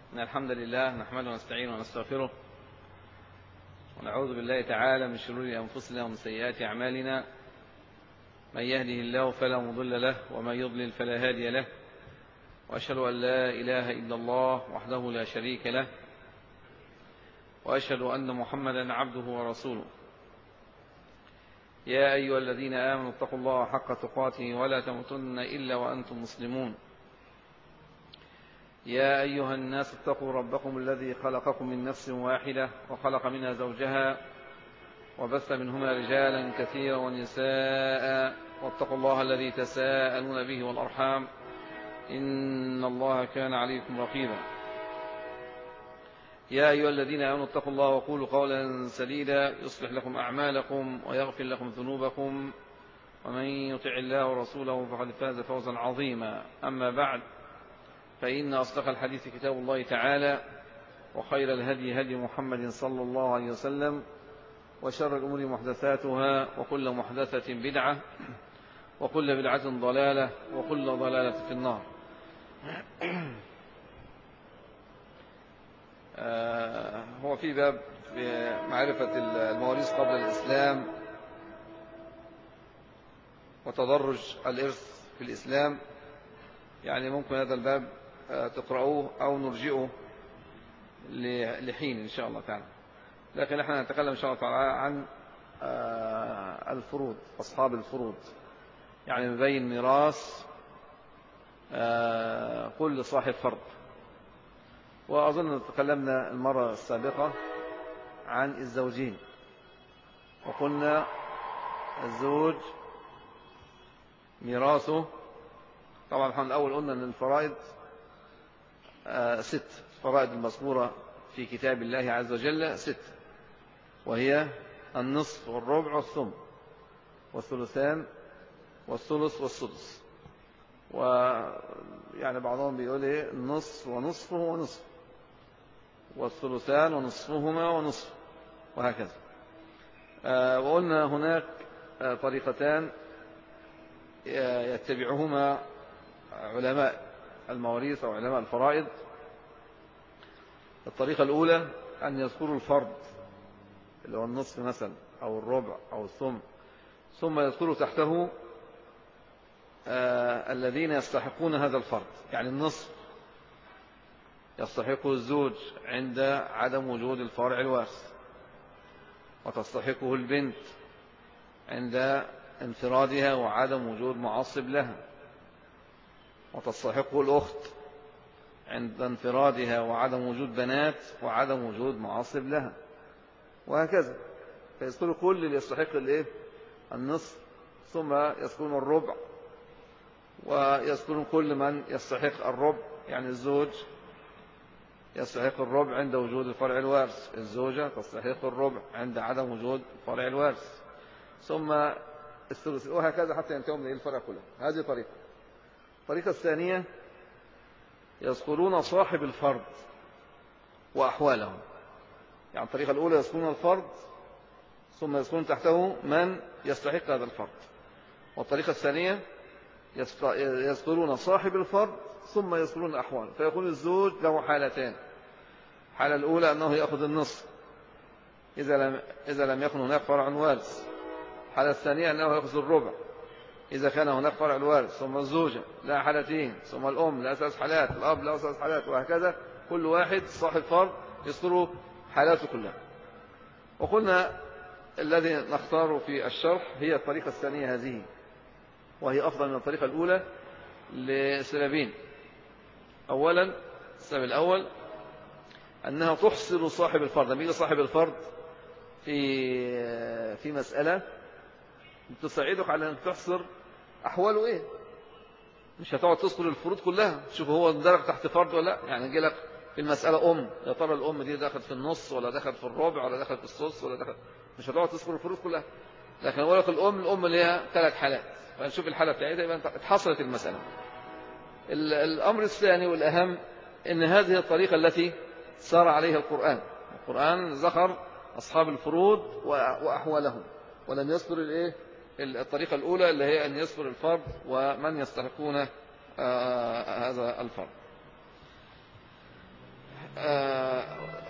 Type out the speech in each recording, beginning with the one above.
إن الحمد لله نحمده ونستعينه ونستغفره ونعوذ بالله تعالى من شرور أنفسنا ومن سيئات أعمالنا. من يهده الله فلا مضل له ومن يضلل فلا هادي له، وأشهد أن لا إله إلا الله وحده لا شريك له، وأشهد أن محمدا عبده ورسوله. يا أيها الذين آمنوا اتقوا الله حق تقاته ولا تموتن إلا وأنتم مسلمون. يا أيها الناس اتقوا ربكم الذي خلقكم من نفس واحدة وخلق منها زوجها وبث منهما رجالا كثيرا ونساء، واتقوا الله الذي تساءلون به والأرحام إن الله كان عليكم رقيبا. يا أيها الذين آمنوا اتقوا الله وقولوا قولا سديدا يصلح لكم أعمالكم ويغفر لكم ذنوبكم، ومن يطع الله ورسوله فقد فاز فوزا عظيما. أما بعد، فإن أصدق الحديث كتاب الله تعالى، وخير الهدي هدي محمد صلى الله عليه وسلم، وشر الأمور محدثاتها، وكل محدثة بدعة، وكل بدعة ضلالة، وكل ضلالة في النار. هو في باب في معرفة المواريث قبل الإسلام وتدرج الإرث في الإسلام. يعني ممكن هذا الباب تقرأوه أو نرجئه لحين إن شاء الله تعالى، لكن احنا نتكلم إن شاء الله تعالى عن الفروض، أصحاب الفروض، يعني نبين ميراث كل صاحب فرض. وأظن تكلمنا المرة السابقة عن الزوجين، وقلنا الزوج ميراثه طبعا احنا الأول قلنا أن الفرائض 6 فرائض المذكورة في كتاب الله عز وجل 6، وهي النصف والربع والثمن والثلثان والثلث والسدس. ويعني بعضهم بيقول ايه النصف ونصفه ونصف، والثلثان ونصفهما ونصف، وهكذا. وقلنا هناك طريقتان يتبعهما علماء المواريث أو علماء الفرائض. الطريقة الأولى أن يذكروا الفرض اللي هو النصف مثلا أو الربع أو الثمن، ثم يذكروا تحته الذين يستحقون هذا الفرض. يعني النصف يستحقه الزوج عند عدم وجود الفارع الوارث، وتستحقه البنت عند انفرادها وعدم وجود معصب لها، وتستحقه الأخت عند انفرادها وعدم وجود بنات وعدم وجود معصب لها، وهكذا. فيذكروا كل اللي يستحق النصف، ثم يذكرون الربع، ويذكرون كل من يستحق الربع. يعني الزوج يستحق الربع عند وجود الفرع الوارث، الزوجة تستحق الربع عند عدم وجود الفرع الوارث، ثم الثلث، وهكذا حتى ينتهوا من الفرع كله. هذه طريقة. الطريقة الثانية يذكرون صاحب الفرض وأحوالهم. يعني الطريقة الأولى يذكرون الفرض، ثم يذكرون تحته من يستحق هذا الفرض. والطريقة الثانية يذكرون صاحب الفرض ثم يذكرون أحواله. فيكون الزوج له حالتان: الحالة الأولى أنه يأخذ النصف إذا لم يكن هناك فرع وارث. الحالة الثانية أنه يأخذ الربع إذا كان هناك فرع الوارث، ثم الزوجة لها حالتين، ثم الأم لها 3 حالات، الأب له 3 حالات، وهكذا. كل واحد صاحب فرض يذكر حالاته كلها. وقلنا الذي نختار في الشرح هي الطريقة الثانية هذه، وهي أفضل من الطريقة الأولى لسببين. أولا، السبب الأول أنها تحصر صاحب الفرض. لما يجي صاحب الفرض في مسألة تساعدك على أن تحصر أحواله إيه. مش هتقعد تذكر الفروض كلها تشوف هو درج تحت فرض ولا لا. يعني يجي لك في المسألة يا ترى الأم دي دخلت في النص ولا دخلت في الربع ولا دخلت في السدس ولا دخلت، مش هتقعد تذكر الفروض كلها. لكن أقول لك الأم ليها 3 حالات، فنشوف الحالة بتاعتها يبقى اتحصلت المسألة. الأمر الثاني والأهم أن هذه الطريقة التي سار عليها القرآن ذكر أصحاب الفروض وأحوالهم، ولم يذكر الطريقة الأولى اللي هي أن يذكر الفرض ومن يستحقون هذا الفرض.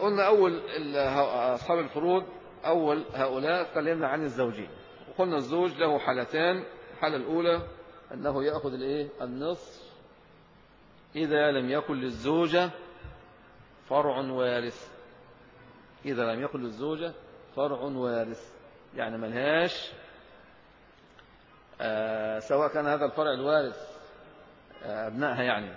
قلنا أول أصحاب الفروض أول هؤلاء تكلمنا عن الزوجين، وقلنا الزوج له حالتان. الحالة الأولى أنه يأخذ النصف إذا لم يكن للزوجة فرع وارث. إذا لم يكن للزوجة فرع وارث يعني ملهاش سواء كان هذا الفرع الوارث أبنائها يعني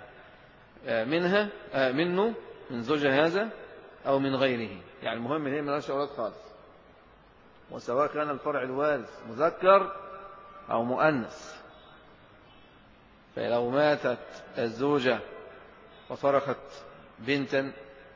منه من زوجها هذا أو من غيره، يعني المهم هي ملهاش أولاد خالص، وسواء كان الفرع الوارث مذكر أو مؤنث. فلو ماتت الزوجة وتركت بنتا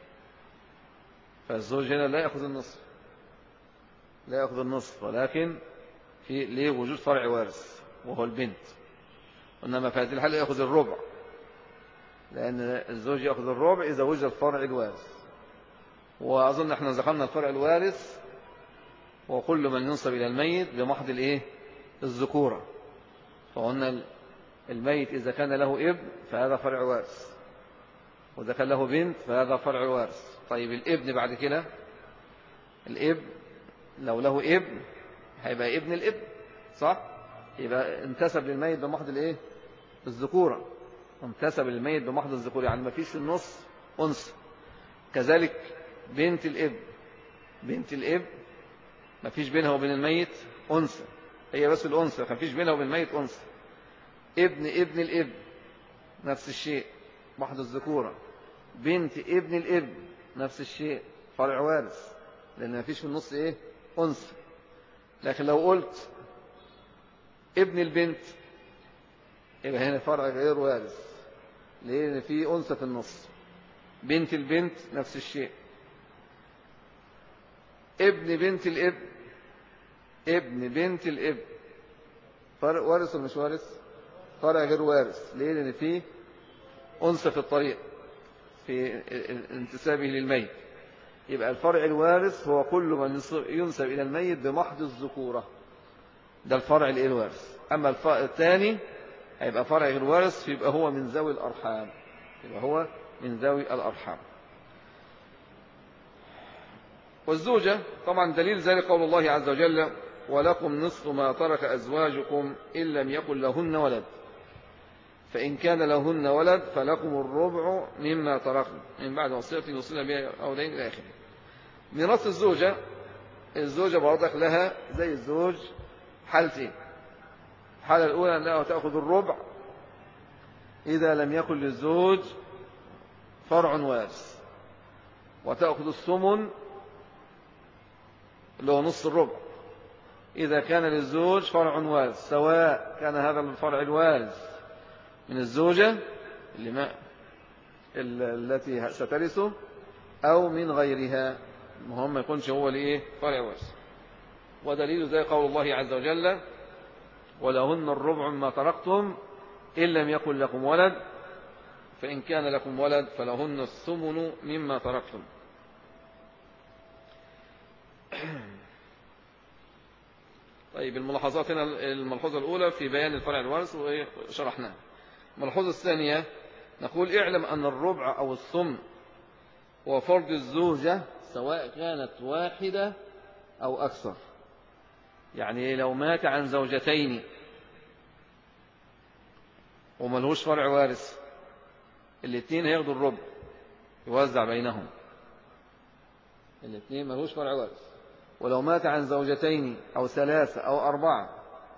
فالزوج هنا لا يأخذ النصف، لا يأخذ النصف، ولكن في ليه وجود فرع وارث وهو البنت. إنما في هذه الحالة يأخذ الربع، لأن الزوج يأخذ الربع إذا وجد الفرع الوارث. وأظن احنا ذكرنا الفرع الوارث وكل من ينسب إلى الميت بمحض الذكورة. فقلنا الميت إذا كان له ابن فهذا فرع وارث، وإذا كان له بنت فهذا فرع وارث. طيب الابن بعد كده، الابن لو له ابن هيبقى ابن الابن، صح؟ يبقى انتسب للميت بمحض الذكورة، انتسب للميت بمحض الذكورة، يعني ما فيش في النص أنثى. كذلك بنت الابن، بنت الابن ما فيش بينها وبين الميت أنثى، هي بس الأنثى، ما فيش بينها وبين الميت أنثى. ابن الابن نفس الشيء محض الذكورة. بنت ابن الابن نفس الشيء فرع وارث، لأن ما فيش في النص أنثى. لكن لو قلت ابن البنت يبقى هنا فرع غير وارث، لأن في أنثى في النص. بنت البنت نفس الشيء. ابن بنت الابن، ابن بنت الابن فرع وارث ولا مش وارث؟ فرع غير وارث. ليه؟ لأن في أنثى في الطريق في انتسابه للميت. يبقى الفرع الوارث هو كل من ينسب إلى الميت بمحض الذكورة، ده الفرع الوارث. أما الثاني هيبقى فرع غير وارث، فيبقى هو من ذوي الأرحام، يبقى هو من ذوي الأرحام. والزوجة طبعا دليل ذلك قول الله عز وجل: ولكم نصف ما ترك أزواجكم إن لم يكن لهن ولد، فإن كان لهن ولد فلكم الربع مما تركن من بعد وصية يوصين بها أو دين إلى آخره. ميراث الزوجة برضك لها زي الزوج حالتين. الحالة الأولى أنها تأخذ الربع إذا لم يكن للزوج فرع وارث، وتأخذ الثمن اللي هو نصف الربع إذا كان للزوج فرع وارث، سواء كان هذا الفرع الوارث من الزوجة التي سترثه أو من غيرها، المهم ما يكونش هو فرع وارث. ودليل ذلك قول الله عز وجل: ولهن الربع مما تركتم إن لم يكن لكم ولد، فإن كان لكم ولد فلهن الثمن مما تركتم. طيب الملاحظات هنا، الملحوظة الأولى في بيان الفرع الوارث وشرحناها. الملحوظة الثانية نقول: اعلم أن الربع أو الثمن هو فرض الزوجة سواء كانت واحدة أو أكثر. يعني لو مات عن زوجتين وملهوش فرع وارث، الاثنين هياخدوا الربع يوزع بينهم، الاثنين ملهوش فرع وارث. ولو مات عن زوجتين أو ثلاثة أو أربعة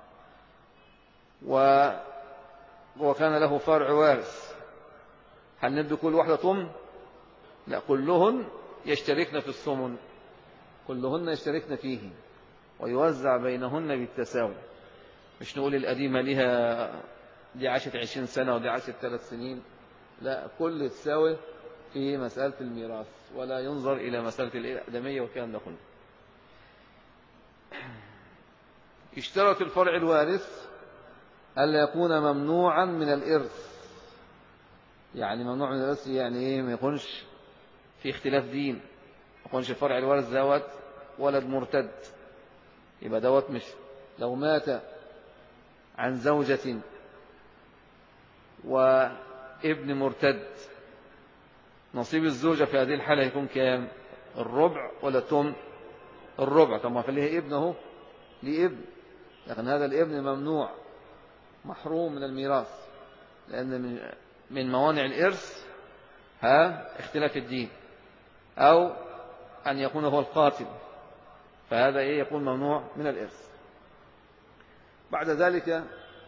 وكان له فرع وارث، هل ندي كل واحدة ثمن؟ لا، كلهن يشتركن في الثمن، كلهن يشتركن فيه ويوزع بينهن بالتساوي. مش نقول القديمة لها دي عاشت 20 سنة ودي عاشت 3 سنين، لا، كل تساوي في مسألة الميراث، ولا ينظر إلى مسألة الأقدمية والكلام ده كله. اشترط الفرع الوارث ألا يكون ممنوعا من الإرث. يعني ممنوع من الإرث يعني ما يكونش في اختلاف دين، ما يكونش الفرع الوارث دوت ولد مرتد. يبقى دوت مش، لو مات عن زوجة وابن مرتد، نصيب الزوجة في هذه الحالة يكون كام؟ الربع ولا التمن؟ الربع. طب ما في ليه ابن اهو، ليه ابن، لكن هذا الابن ممنوع محروم من الميراث، لأن من موانع الإرث اختلاف الدين، أو أن يكون هو القاتل، فهذا يكون ممنوع من الإرث. بعد ذلك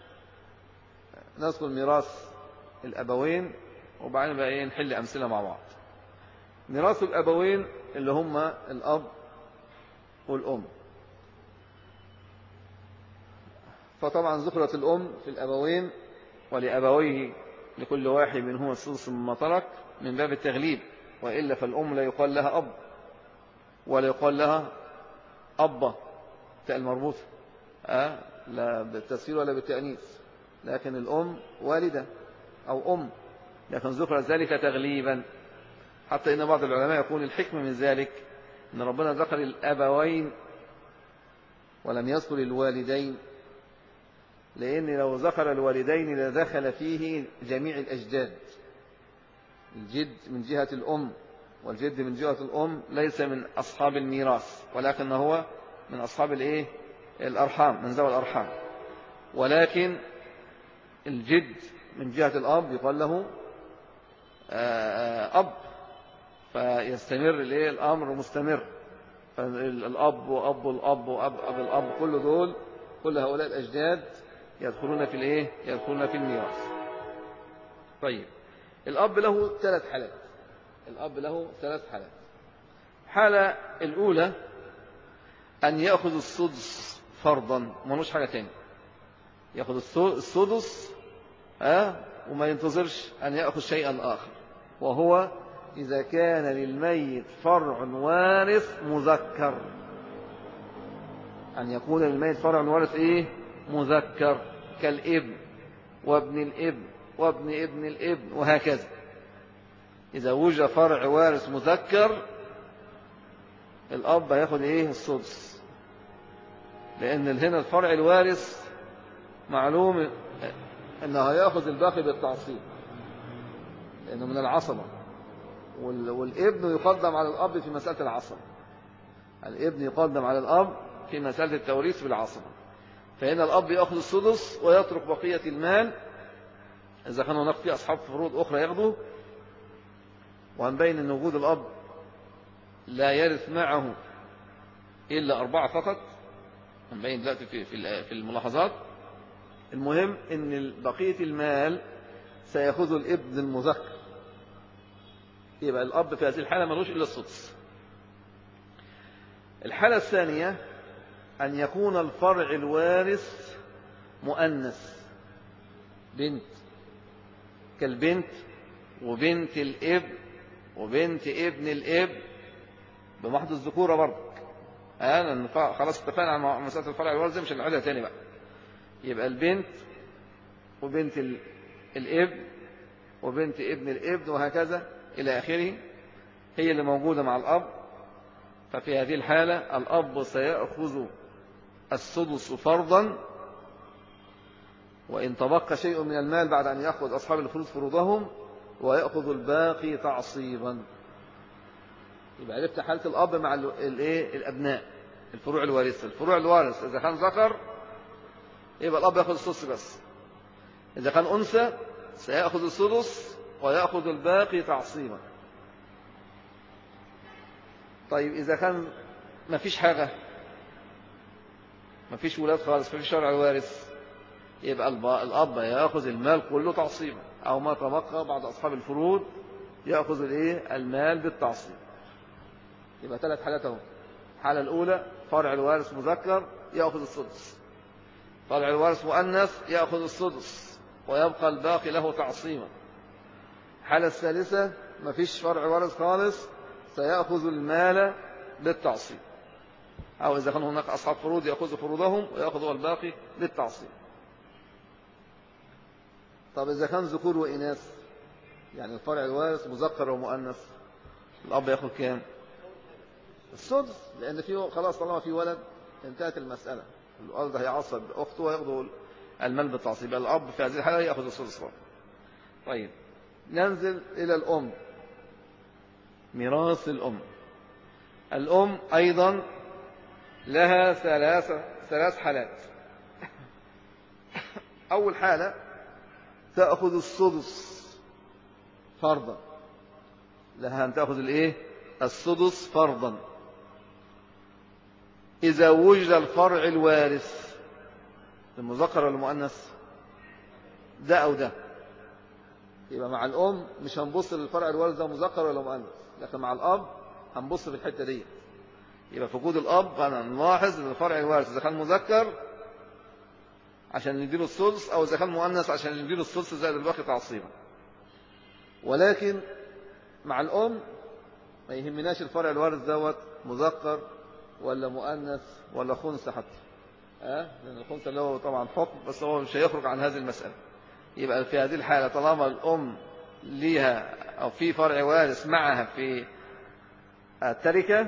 نذكر ميراث الأبوين، وبعدين بقى نحل أمثلة مع بعض. ميراث الأبوين اللي هم الأب والأم. فطبعا ذكرت الأم في الأبوين، ولأبويه لكل واحد منهما السدس مما ترك من باب التغليب، وإلا فالأم لا يقال لها أب ولا يقال لها أبا تاء المربوطة لا بالتسهيل ولا بالتأنيث، لكن الأم والدة أو أم، لكن ذكر ذلك تغليبا، حتى إن بعض العلماء يقول الحكمة من ذلك أن ربنا ذكر الأبوين ولم يذكر الوالدين، لأن لو ذكر الوالدين لدخل فيه جميع الأجداد. الجد من جهة الأم والجد من جهة الأم ليس من أصحاب الميراث، ولكن هو من أصحاب الأرحام، من ذوي الأرحام. ولكن الجد من جهة الأب يقال له أب، فيستمر الأمر مستمر، فالأب وأب الأب وأب أب الأب كل هؤلاء الأجداد يدخلون يدخلون في الميراث. طيب، الأب له ثلاث حالات. حالة الأولى أن يأخذ السدس فرضا، ملوش حاجة تاني، يأخذ السدس وما ينتظرش أن يأخذ شيئا آخر، وهو إذا كان للميت فرع وارث مذكر. أن يكون للميت فرع وارث مذكر، كالابن وابن الابن وابن ابن الابن وهكذا. إذا وجد فرع وارث مذكر الأب هياخد السدس، لأن هنا الفرع الوارث معلوم أنه هياخد الباقي بالتعصيب، لأنه من العصبة، والابن يقدم على الأب في مسألة العصبة. الابن يقدم على الأب في مسألة التوريث بالعصبة، فهنا الأب يأخذ السدس ويترك بقية المال. إذا كان هناك في أصحاب فروض أخرى ياخذوا، وهنبين أن وجود الأب لا يرث معه إلا 4 فقط، هنبين دلوقتي في الملاحظات. المهم أن بقية المال سيأخذ الابن المذكر، يبقى الأب في هذه الحالة ملوش إلا السدس. الحالة الثانية أن يكون الفرع الوارث مؤنث، بنت، كالبنت وبنت الابن وبنت ابن الابن بمحض الذكورة برضك. خلاص اتفقنا على مسألة الفرع الوارث، مش هنعيدها تاني بقى. يبقى البنت وبنت الابن وبنت ابن الابن وهكذا إلى آخره هي اللي موجودة مع الأب. ففي هذه الحالة الأب سيأخذ السدس فرضا، وإن تبقى شيء من المال بعد أن يأخذ أصحاب الفروض فروضهم، ويأخذ الباقي تعصيبا. يبقى عرفت حالة الأب مع الأبناء، الفروع الوارثة. الفروع الوارث إذا كان ذكر يبقى الأب يأخذ السدس بس، إذا كان أنثى سيأخذ السدس ويأخذ الباقي تعصيبا. طيب، إذا كان ما فيش حاجة، ما فيش ولاد خالص، ما فيش شرع الوارث، يبقى الأب يأخذ المال كله تعصيبا، أو ما تبقى بعد أصحاب الفروض يأخذ المال بالتعصيب. يبقى 3 حالات اهو. الحالة الأولى فرع الوارث مذكر يأخذ السدس، فرع الوارث مؤنث يأخذ السدس ويبقى الباقي له تعصيبا. الحالة الثالثة ما فيش فرع وارث خالص، سيأخذ المال بالتعصيب، أو إذا كان هناك أصحاب فروض يأخذ فروضهم ويأخذ الباقي بالتعصيب. طب إذا كان ذكور وإناث، يعني الفرع الوارث مذكر ومؤنث، الأب يأخذ كام؟ السدس، لأن فيه خلاص طالما في ولد انتهت المسألة، الولد هيعصب أخته ويأخذ المال بالتعصيب. الأب في هذه الحالة يأخذ السدس. طيب، ننزل إلى الأم، ميراث الأم. الأم أيضا لها ثلاث حالات. أول حالة تأخذ السدس فرضا، لها أن تأخذ السدس فرضا إذا وجد الفرع الوارث، المذكر ولا المؤنث، ده أو ده. يبقى مع الأم مش هنبص للفرع الوارث ده مذكر ولا مؤنث، لكن مع الأب هنبص في الحتة دي. يبقى في وجود الأب هنلاحظ ان الفرع الوارث إذا كان مذكر عشان نديله السدس، أو إذا كان مؤنث عشان نديله السدس زائد الباقي تعصيبا. ولكن مع الأم ما يهمناش الفرع الوارث دوت مذكر ولا مؤنث ولا خنثى حتى، لأن الخنثى اللي هو طبعا حكم، بس هو مش هيخرج عن هذه المسألة. يبقى في هذه الحالة طالما الأم ليها أو في فرع وارث معها في التركة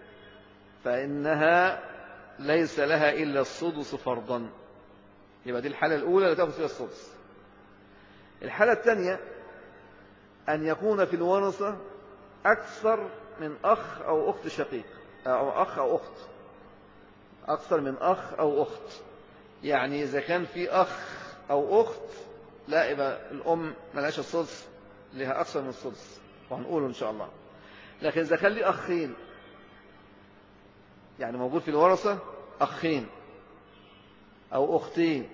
فإنها ليس لها إلا السدس فرضا. يبقى دي الحالة الأولى اللي تأخذ فيها السدس. الحالة الثانية أن يكون في الورثة أكثر من أخ أو أخت شقيق، أو أخ أو أخت، أكثر من أخ أو أخت. يعني إذا كان في أخ أو أخت لا، يبقى الأم ملهاش السدس، لها أكثر من السدس وهنقوله إن شاء الله. لكن إذا كان لي أخين، يعني موجود في الورثة أخين أو أختين،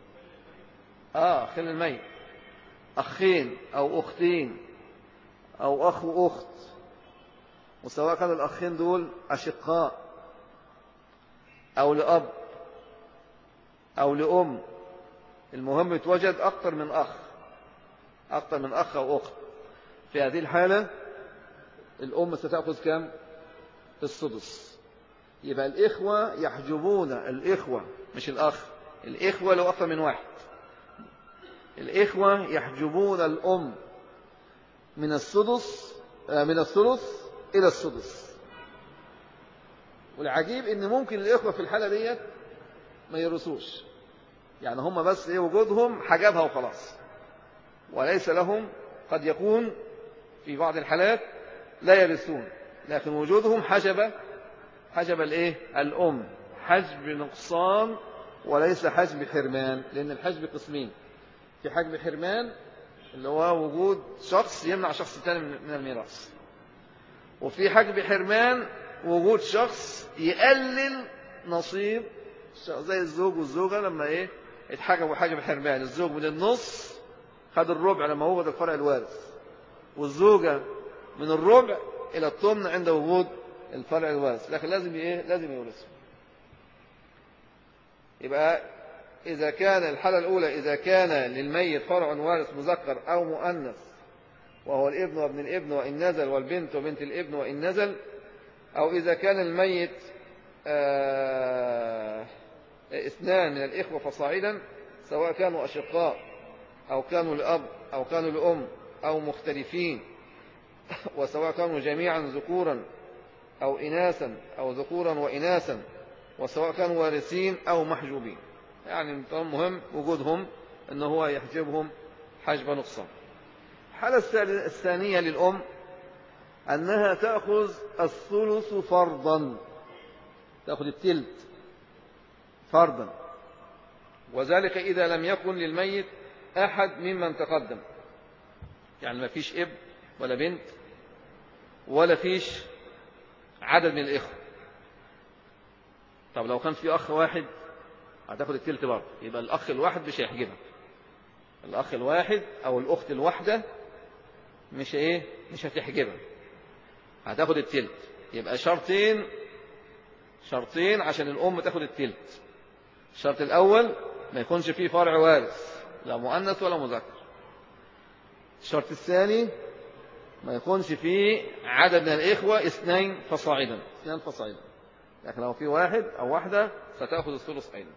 أخين الميت، أخين أو أختين أو أخ وأخت، وسواء كان الأخين دول أشقاء أو لأب أو لأم، المهم يتوجد أكثر من أخ أو أخت. في هذه الحالة الأم ستأخذ كم؟ السدس. يبقى الإخوة يحجبون، الإخوة مش الأخ، الإخوة لو أكثر من واحد، الإخوة يحجبون الأم من الثلث إلى السدس. والعجيب إن ممكن الإخوة في الحالة ديت ما يرثوش، يعني هم بس وجودهم حجبها وخلاص، وليس لهم، قد يكون في بعض الحالات لا يرثون، لكن وجودهم حجب الأم، حجب نقصان وليس حجب حرمان. لأن الحجب قسمين، في حجب حرمان اللي هو وجود شخص يمنع شخص ثاني من الميراث، وفي حجب حرمان وجود شخص يقلل نصيب، زي الزوج والزوجة لما اتحجبوا حجب حرمان، الزوج من النص خد الربع لما وجد الفرع الوارث، والزوجة من الربع إلى الثمن عند وجود الفرع الوارث، لكن لازم يورثوا. يبقى إذا كان الحالة الأولى إذا كان للميت فرع وارث مذكر أو مؤنث، وهو الابن وابن الابن وإن نزل، والبنت وبنت الابن وإن نزل، أو إذا كان الميت اثنان من الإخوة فصاعدا، سواء كانوا أشقاء أو كانوا لأب أو كانوا لأم أو مختلفين، وسواء كانوا جميعا ذكورا أو إناثا أو ذكورا وإناثا، وسواء كانوا وارثين أو محجوبين. يعني المهم وجودهم أنه هو يحجبهم حجب نقصان. الحالة الثانية للأم أنها تأخذ الثلث فرضا، تأخذ التلت فرضا، وذلك إذا لم يكن للميت أحد ممن تقدم، يعني ما فيش ابن ولا بنت ولا فيش عدد من الإخوة. طب لو كان في أخ واحد هتاخد التلت برضه، يبقى الأخ الواحد مش هيحجبها، الأخ الواحد أو الأخت الواحدة مش هتحجبها، هتاخد التلت. يبقى شرطين عشان الأم تاخد التلت. الشرط الأول ما يكونش فيه فرع وارث لا مؤنث ولا مذكر. الشرط الثاني ما يكونش فيه عدد من الإخوة اثنين فصاعدا، لكن لو في واحد أو واحدة ستأخذ الثلث أيضا.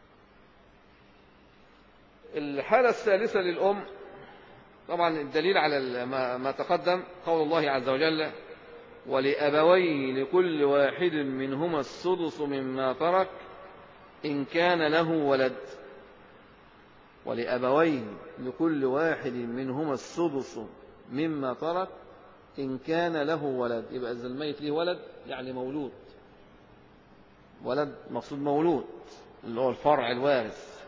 الحالة الثالثة للأم، طبعا الدليل على ما تقدم قول الله عز وجل: ولأبويه لكل واحد منهما السدس مما ترك إن كان له ولد. ولأبويه لكل واحد منهما السدس مما ترك إن كان له ولد، يبقى إذا الميت له ولد يعني مولود، ولد مقصود مولود اللي هو الفرع الوارث.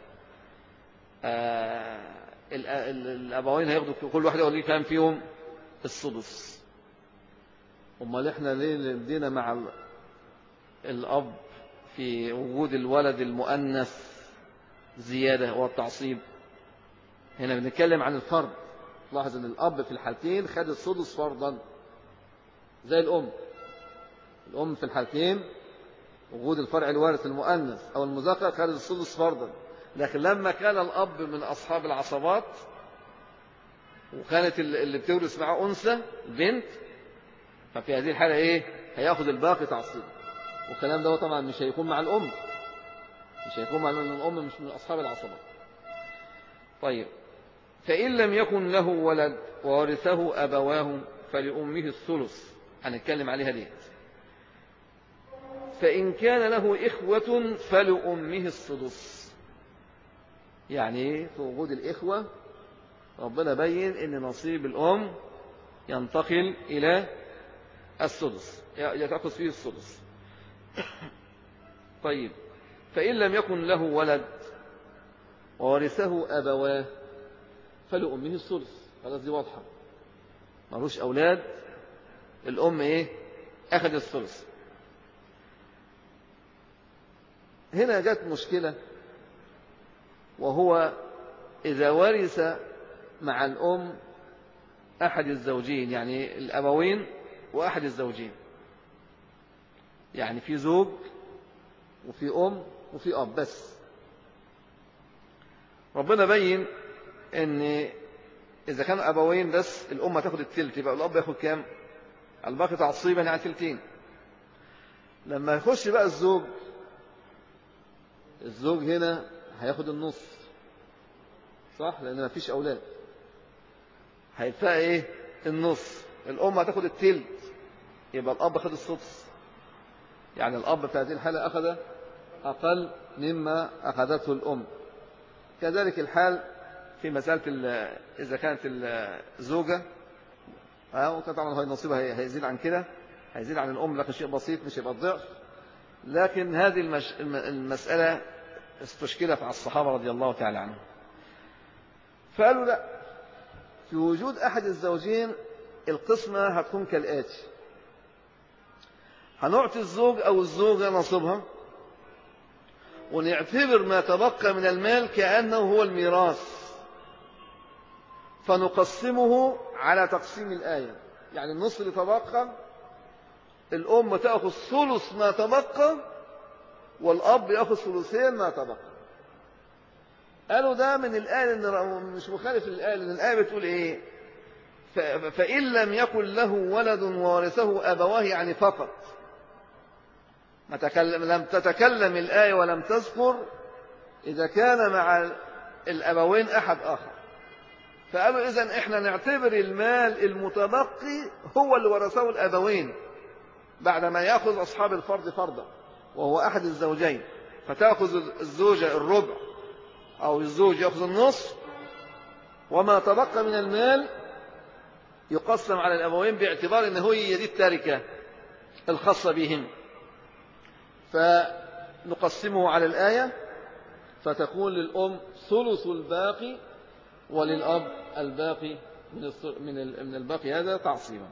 الأبوين هياخدوا كل واحد يقول لي كام فيهم السدس. امال احنا ليه ادينا مع الأب في وجود الولد المؤنث زيادة هو التعصيب؟ هنا بنتكلم عن الفرد. لاحظ ان الأب في الحالتين خد السدس فرضا زي الأم في الحالتين وجود الفرع الوارث المؤنث أو المذكر خد السدس فرضا. لكن لما كان الأب من أصحاب العصبات وكانت اللي بتورث معه أنثى البنت، ففي هذه الحالة إيه؟ هياخد الباقي تعصيب. والكلام ده طبعا مش هيكون مع الأم، مش هيكون مع الأم، مش من أصحاب العصبات. طيب، فإن لم يكن له ولد وورثه أبواه فلأمه الثلث، هنتكلم عليها دي. فإن كان له إخوة فلأمه السدس. يعني في وجود الإخوة ربنا بين إن نصيب الأم ينتقل إلى السدس، يتأخذ فيه السدس. طيب، فإن لم يكن له ولد وورثه أبواه فلأمه الثلث. خلاص دي واضحة، ملوش أولاد، الأم إيه؟ أخذ الثلث. هنا جت مشكلة، وهو إذا ورث مع الأم أحد الزوجين، يعني الأبوين وأحد الزوجين، يعني في زوج وفي أم وفي أب بس. ربنا بين إن إذا كان أبوين بس الأم هتاخد التلت، يبقى الأب ياخد كام؟ الباقي تعصيبا يعني تلتين. لما يخش بقى الزوج هنا هياخد النص، صح؟ لأن ما فيش أولاد، هيتبقى إيه؟ النص. الأم هتاخد التلت، يبقى الأب خد السدس. يعني الأب في هذه الحالة أخذ أقل مما أخذته الأم. كذلك الحال في مسألة إذا كانت الزوجة، طبعا هي نصيبها هيزيد عن كده، هيزيد عن الأم، لكن شيء بسيط مش يبقى الضعف. لكن هذه المسألة استشكلت على الصحابة رضي الله تعالى عنهم، فقالوا لا، في وجود أحد الزوجين القسمة هتكون كالآتي: هنعطي الزوج أو الزوجة نصيبها، ونعتبر ما تبقى من المال كأنه هو الميراث، فنقسمه على تقسيم الآية. يعني النصف اللي تبقى الأم تأخذ ثلث ما تبقى والأب يأخذ ثلثين ما تبقى. قالوا ده من الآية، مش مخالف للآية، لأن الآية بتقول إيه؟ فإن لم يكن له ولد وورثه أبواه، يعني فقط. لم تتكلم الآية ولم تذكر إذا كان مع الأبوين أحد آخر. فقالوا إذن إحنا نعتبر المال المتبقي هو اللي ورثه الأبوين بعدما يأخذ أصحاب الفرض فرضا وهو أحد الزوجين، فتأخذ الزوجة الربع أو الزوج يأخذ النصف، وما تبقى من المال يقسم على الأبوين باعتبار أنه هي دي التركة الخاصة بهم، فنقسمه على الآية فتكون للأم ثلث الباقي وللأب الباقي من الباقي هذا تعصيبا.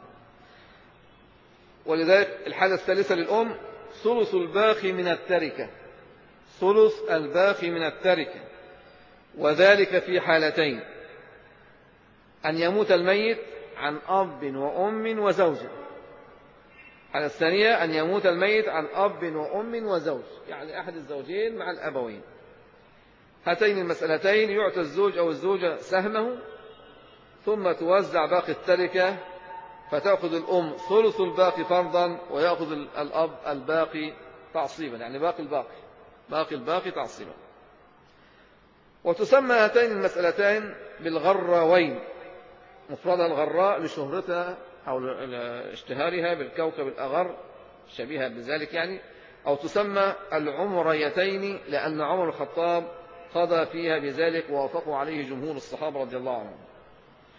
ولذلك الحالة الثالثة للأم ثلث الباقي من التركة، ثلث الباقي من التركة، وذلك في حالتين: أن يموت الميت عن أب وأم وزوجة. الحالة الثانية أن يموت الميت عن أب وأم وزوج، يعني أحد الزوجين مع الأبوين. هاتين المسألتين يعطى الزوج أو الزوجة سهمه، ثم توزع باقي التركة، فتأخذ الأم ثلث الباقي فرضا ويأخذ الأب الباقي تعصيبا، يعني باقي الباقي تعصيبا. وتسمى هاتين المسألتين بالغراوين، مفردها الغراء لشهرتها أو اشتهارها بالكوكب الأغر شبيهة بذلك يعني، أو تسمى العمريتين لأن عمر الخطاب قضى فيها بذلك ووافقوا عليه جمهور الصحابة رضي الله عنهم.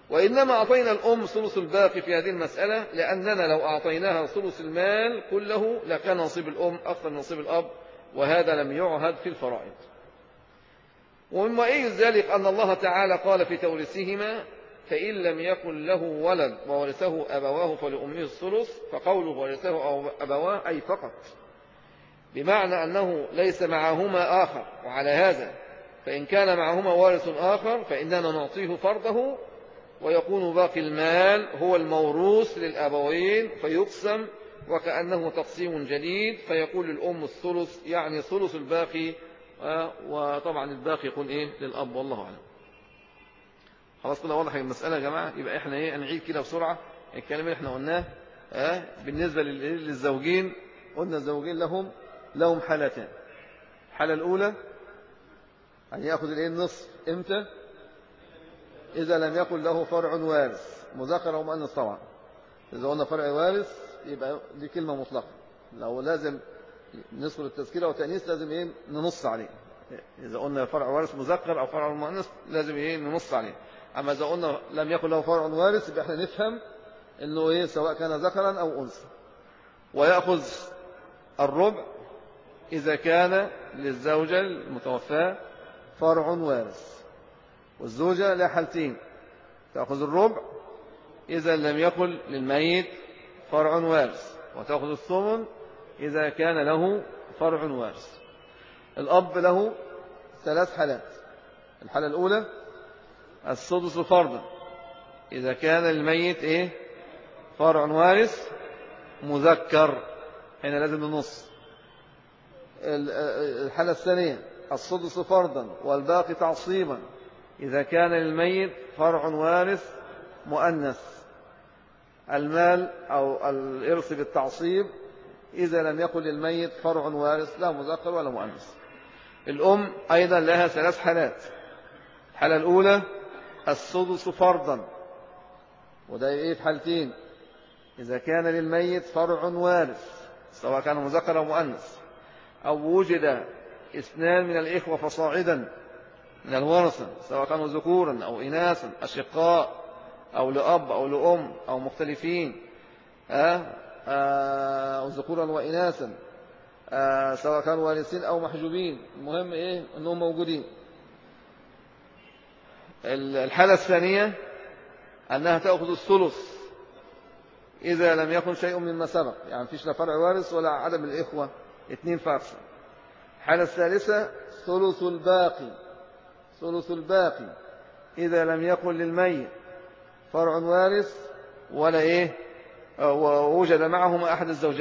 وإنما أعطينا الأم ثلث الباقي في هذه المسألة لأننا لو أعطيناها ثلث المال كله لكان نصيب الأم أكثر من نصيب الأب، وهذا لم يعهد في الفرائض. ومن مؤيد ذلك أن الله تعالى قال في تورثهما فإن لم يكن له ولد وورثه أبواه فلأمه الثلث، فقوله ورثه أبواه أي فقط، بمعنى أنه ليس معهما آخر. وعلى هذا فإن كان معهما وارث آخر فإننا نعطيه فرضه، ويكون باقي المال هو الموروث للأبوين فيقسم وكأنه تقسيم جديد، فيقول للأم الثلث يعني ثلث الباقي، وطبعا الباقي يكون إيه للأب، والله أعلم. خلاص كده واضح المسألة يا جماعة. يبقى إحنا إيه نعيد كده بسرعة الكلام اللي إحنا قلناه. بالنسبة للزوجين قلنا الزوجين لهم حالتان. الحالة الأولى أن يأخذ الإيه النصف إمتى؟ إذا لم يكن له فرع وارث مذكر أو مؤنث. طبعا إذا قلنا فرع وارث يبقى دي كلمة مطلقة، لو لازم نذكر التذكير والتأنيث لازم إيه ننص عليه. إذا قلنا فرع وارث مذكر أو فرع مؤنث لازم إيه ننص عليه. أما إذا قلنا لم يكن له فرع وارث يبقى إحنا نفهم إنه إيه سواء كان ذكرا أو أنثى. ويأخذ الربع إذا كان للزوجة المتوفاة فرع وارث. والزوجة لها حالتين، تأخذ الربع إذا لم يكن للميت فرع وارث، وتأخذ الثمن إذا كان له فرع وارث. الأب له 3 حالات. الحالة الأولى السدس فرضا إذا كان للميت إيه فرع وارث مذكر، هنا لازم النص. الحالة الثانية السدس فرضا والباقي تعصيبا إذا كان للميت فرع وارث مؤنث. المال أو الإرث بالتعصيب إذا لم يكن للميت فرع وارث لا مذكر ولا مؤنث. الأم أيضا لها 3 حالات. الحالة الأولى السدس فرضا، وده إيه في حالتين: إذا كان للميت فرع وارث سواء كان مذكر أو مؤنث، أو وجد 2 من الإخوة فصاعدا من الورثة سواء كانوا ذكورا أو إناثا، أشقاء أو لأب أو لأم أو مختلفين، أو ذكورا وإناثا، سواء كانوا وارثين أو محجوبين، المهم إيه أنهم موجودين. الحالة الثانية أنها تأخذ الثلث إذا لم يكن شيء مما سبق، يعني فيش لا فرع وارث ولا عدم الإخوة 2 فأكثر. الحالة الثالثة ثلث الباقي إذا لم يكن للميت فرع وارث ولا إيه ووجد معهما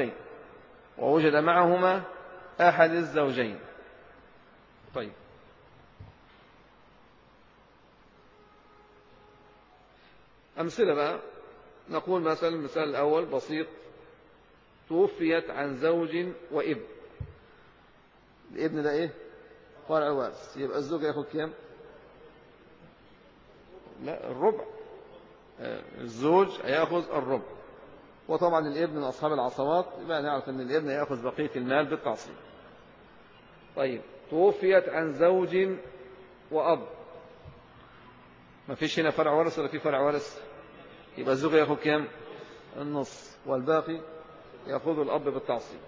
أحد الزوجين. طيب أمثلة بقى. نقول مثلا المثال الأول بسيط: توفيت عن زوج وابن. الابن ده إيه فرع وارث، يبقى الزوج ياخد كام؟ لا الربع. الزوج هياخذ الربع، وطبعا الابن من أصحاب العصبات يبقى نعرف أن الابن يأخذ بقية المال بالتعصيب. طيب توفيت عن زوج وأب، ما فيش هنا فرع وارث ولا في فرع وارث، يبقى الزوج ياخذ كام؟ النص، والباقي يأخذ الأب بالتعصيب.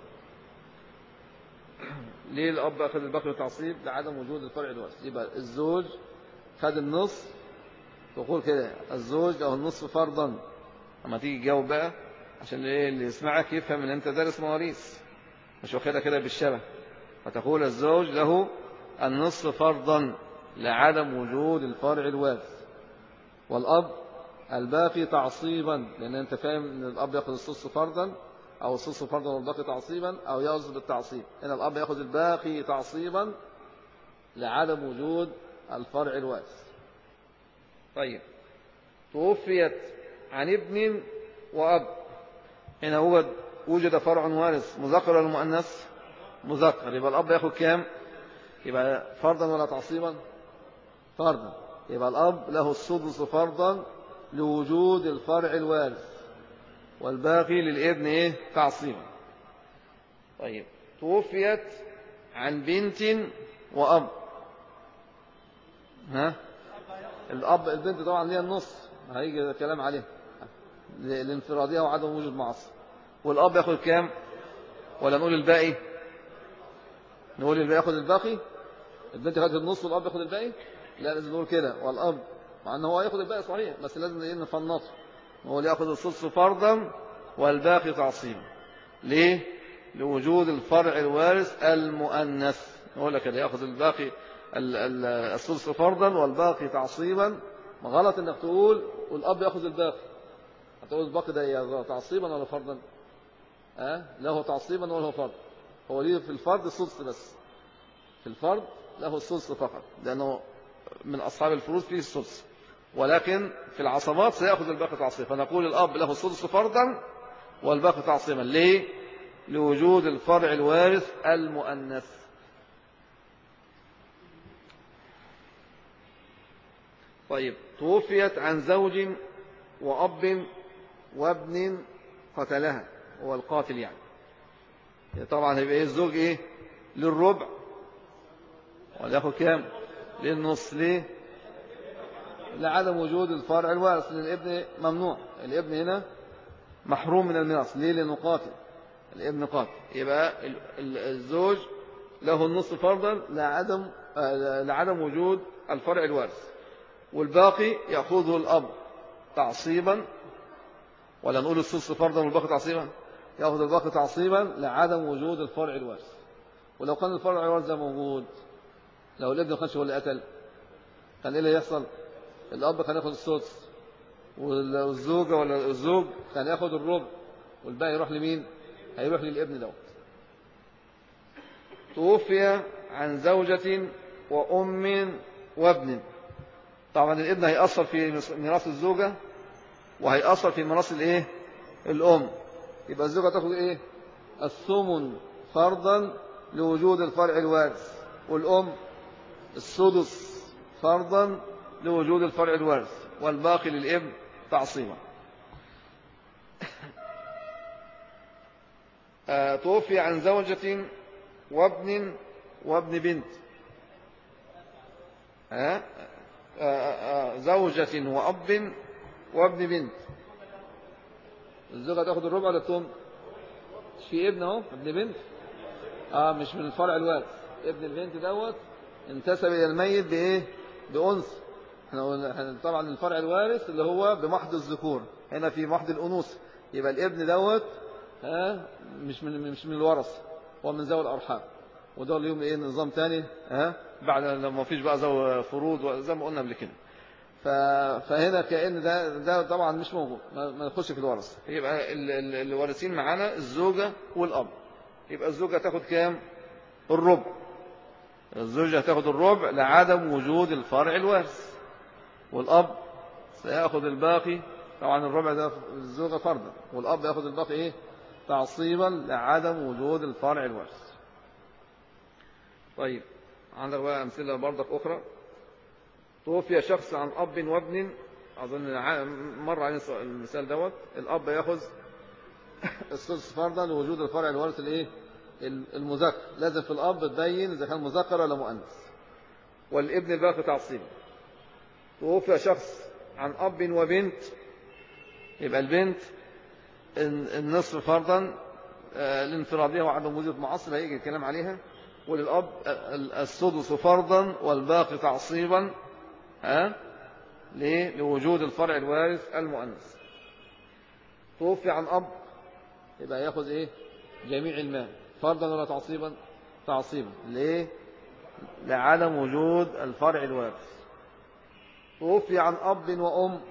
ليه الأب أخذ الباقي بالتعصيب؟ لعدم وجود الفرع الوارث. يبقى الزوج خد النص، تقول كده الزوج له النصف فرضا. اما تيجي تجاوب بقى عشان اللي يسمعك يفهم ان انت دارس مواريث مش واخدها كده بالشبه، فتقول الزوج له النصف فرضا لعدم وجود الفرع الوارث، والأب الباقي تعصيبا، لأن أنت فاهم أن الأب يأخذ الثلث فرضا أو الثلث فرضا والباقي تعصيبا، أو يأخذ بالتعصيب. هنا الأب يأخذ الباقي تعصيبا لعدم وجود الفرع الوارث. طيب توفيت عن ابن وأب، هنا وجد فرع وارث مذكر ولا مؤنث؟ مذكر، يبقى الأب يأخذ كام؟ يبقى فرضا ولا تعصيبا؟ فرضا، يبقى الأب له السدس فرضا لوجود الفرع الوارث، والباقي للابن إيه؟ تعصيبا. طيب توفيت عن بنت وأب، الأب البنت طبعا ليها النص، هيجي كلام عليه لانفرادها وعدم وجود معصب. والأب يأخذ كام؟ ولا نقول الباقي؟ نقول الباقي يأخذ الباقي. البنت خدت النص والأب يأخذ الباقي. لا لازم نقول كده والأب، مع أنه هو يأخذ الباقي صحيح، بس لازم نفنطه. هو اللي يأخذ السدس فرضا والباقي تعصيبا. ليه؟ لوجود الفرع الوارث المؤنث. نقول لك اللي يأخذ الباقي السدس فرضا والباقي تعصيبا. ما غلط انك تقول والأب يأخذ الباقي. هتقول الباقي ده تعصيبا ولا فرضا؟ لا هو تعصيبا ولا هو فرض. هو ليه في الفرض السدس بس، في الفرض له السدس فقط لأنه من أصحاب الفروض فيه السدس، ولكن في العصبات سيأخذ الباقي تعصيبا. فنقول الأب له السدس فرضا والباقي تعصيبا. ليه؟ لوجود الفرع الوارث المؤنث. طيب، توفيت عن زوج وأب وابن قتلها، هو القاتل يعني. طبعا هيبقى الزوج للربع، ولا ياخد كام؟ للنص. ليه؟ لعدم وجود الفرع الوارث، لأن الابن ممنوع. الابن هنا محروم من الميراث. ليه؟ لأنه قاتل، الابن قاتل. يبقى الزوج له النص فرضا لعدم وجود الفرع الوارث، والباقي يأخذه الأب تعصيبا. ولا نقول السدس فرضا والباقي تعصيبا؟ يأخذ الباقي تعصيبا لعدم وجود الفرع الوارث. ولو كان الفرع الوارث ده موجود، لو الابن ما كانش هو اللي قتل، كان ايه اللي يحصل؟ الأب كان ياخذ السدس، والزوجة ولا الزوج كان ياخذ الربع، والباقي يروح لمين؟ هيروح للابن دوت. توفي عن زوجة وأم وابن. طبعا الابن هيأثر في ميراث الزوجة، وهيأثر في ميراث الأم. يبقى الزوجة تاخذ الثمن فرضا لوجود الفرع الوارث، والأم السدس فرضا لوجود الفرع الوارث، والباقي للابن تعصيبا. توفي عن زوجة وابن بنت. زوجة وأب وابن بنت. الزوجة تاخد الربع ولا الثمن؟ مش في ابن اهو، ابن بنت. مش من الفرع الوارث. ابن البنت دوت انتسب الى الميت بأنثى. احنا طبعا الفرع الوارث اللي هو بمحض الذكور، هنا في محض الأنوثة. يبقى الابن دوت مش من الورث، هو من ذوي الأرحام. وده اليوم نظام تاني بعد لما فيش بقى ذوي فروض زي ما قلنا قبل كده. فهنا كأن ده طبعا مش موجود، ما يخش في الورث. يبقى الوارثين معانا الزوجة والأب. يبقى الزوجة تاخد كام؟ الربع. الزوجة تاخد الربع لعدم وجود الفرع الوارث، والأب سيأخذ الباقي. طبعا الربع ده الزوجة فرضا، والأب يأخذ الباقي تعصيبا لعدم وجود الفرع الوارث. طيب، عندك بقى أمثلة برضك أخرى. توفي شخص عن أب وابن. أظن مر علينا المثال دوت. الأب يأخذ السدس فرضا لوجود الفرع الوارث المذكر. لازم في الأب تبين إذا كان مذكر ولا مؤنث، والابن الباقي تعصيبا. توفي شخص عن أب وبنت. يبقى البنت النصف فرضا لانفرادها وعدم وجود معصب، هيجي الكلام عليها. وللأب السدس فرضا والباقي تعصيبا لوجود الفرع الوارث المؤنث. توفي عن أب، يبقى يأخذ جميع المال فرضا ولا تعصيبا؟ تعصيبا. ليه؟ لعدم وجود الفرع الوارث. توفي عن أب وأم،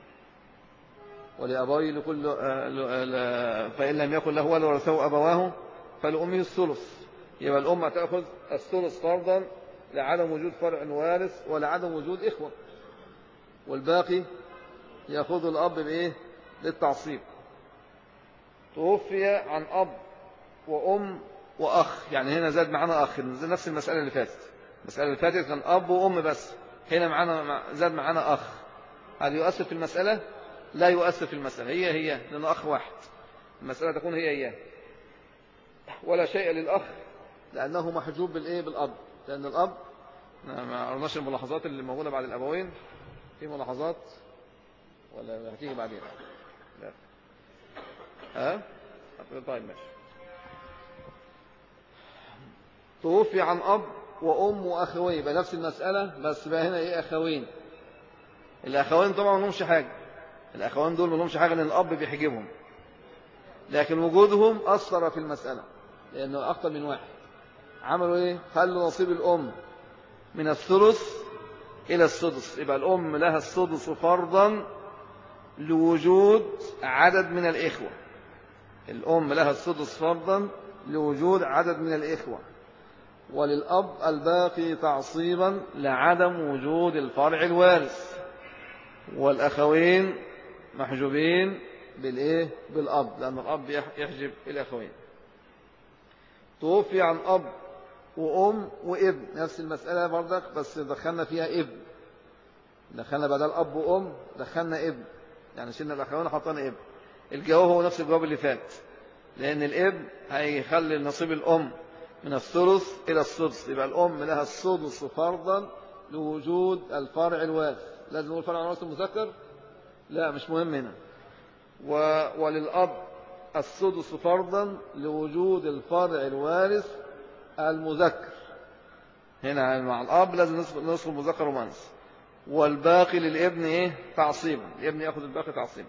ولأبويه لكل فإن لم يكن له ولد ورثه أبواه فلأمه الثلث. يبقى الأم تأخذ الثلث فرضا لعدم وجود فرع وارث ولعدم وجود إخوة، والباقي يأخذ الأب للتعصيب. توفي عن أب وأم وأخ، يعني هنا زاد معنا أخ، نفس المسألة اللي فاتت. المسألة اللي فاتت كان أب وأم بس، هنا زاد معنا أخ. هل يؤثر في المسألة؟ لا يؤثر في المسألة، هي لأنه أخ واحد، المسألة تكون هي. ولا شيء للأخ لأنه محجوب بالأب، لأن الأب ما قرناش الملاحظات اللي موجودة بعد الأبوين. في ملاحظات ولا هتيجي بعدين؟ لا. ها؟ طيب ماشي. توفي عن أب وأم وأخوين، يبقى نفس المسألة، بس بقى هنا إيه؟ أخوين. الأخوين طبعا ما لهمش حاجة، الأخوين دول ما لهمش حاجة لأن الأب بيحجبهم، لكن وجودهم أثر في المسألة لأنه أكثر من واحد. عملوا إيه؟ خلوا نصيب الأم من الثلث إلى السدس، يبقى الأم لها السدس فرضا لوجود عدد من الإخوة. الأم لها السدس فرضا لوجود عدد من الإخوة، وللأب الباقي تعصيبا لعدم وجود الفرع الوارث، والأخوين محجوبين بالإيه؟ بالأب، لأن الأب يحجب الأخوين. توفي عن أب وأم وابن، نفس المسألة برضك، بس دخلنا فيها ابن، دخلنا بدل أب وأم دخلنا ابن، يعني شلنا الأخوين وحطينا ابن. الجواب هو نفس الجواب اللي فات، لأن الابن هيخلي نصيب الأم من الثلث إلى السدس، يبقى الأم لها السدس فرضا لوجود الفرع الوارث. لازم نقول فرع الوارث المذكر؟ لا، مش مهم هنا. وللأب السدس فرضا لوجود الفرع الوارث المذكر. هنا مع الأب لازم نصف المذكر ومؤنث. والباقي للابن إيه؟ تعصيبا، الابن يأخذ الباقي تعصيبا.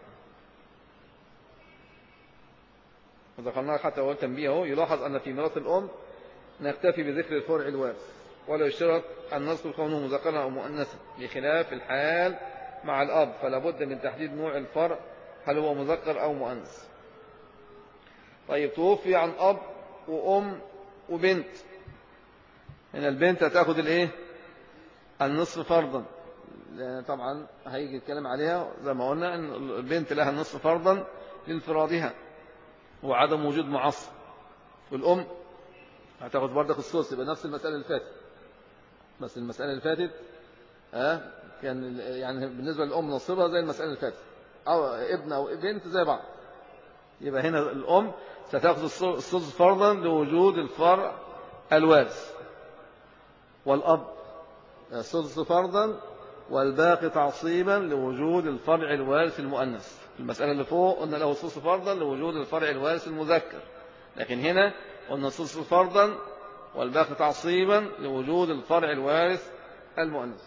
وذكرناها حتى أول تنبيه اهو. يلاحظ أن في ميراث الأم نكتفي بذكر الفرع الوارث، ولا يشترط أن نذكر كونه مذكرا أو مؤنثا، بخلاف الحال مع الأب، فلا بد من تحديد نوع الفرع، هل هو مذكر أو مؤنث. طيب، توفي عن أب وأم وبنت. هنا البنت هتاخد الإيه؟ النصف فرضا، طبعا هيجي الكلام عليها زي ما قلنا أن البنت لها النصف فرضا لانفرادها وعدم وجود معصب، والأم هتاخد بردك الثلث، يبقى نفس المسألة اللي فاتت. بس المسألة اللي فاتت كان يعني بالنسبة للأم نصيبها زي المسألة اللي فاتت، أو ابن أو بنت زي بعض. يبقى هنا الأم ستأخذ الثلث فرضا لوجود الفرع الوارث، والأب الثلث فرضا والباقي تعصيبا لوجود الفرع الوارث المؤنث. المسألة اللي فوق قلنا له الثلث فرضا لوجود الفرع الوارث المذكر، لكن هنا قلنا الثلث فرضا والباقي تعصيبا لوجود الفرع الوارث المؤنث.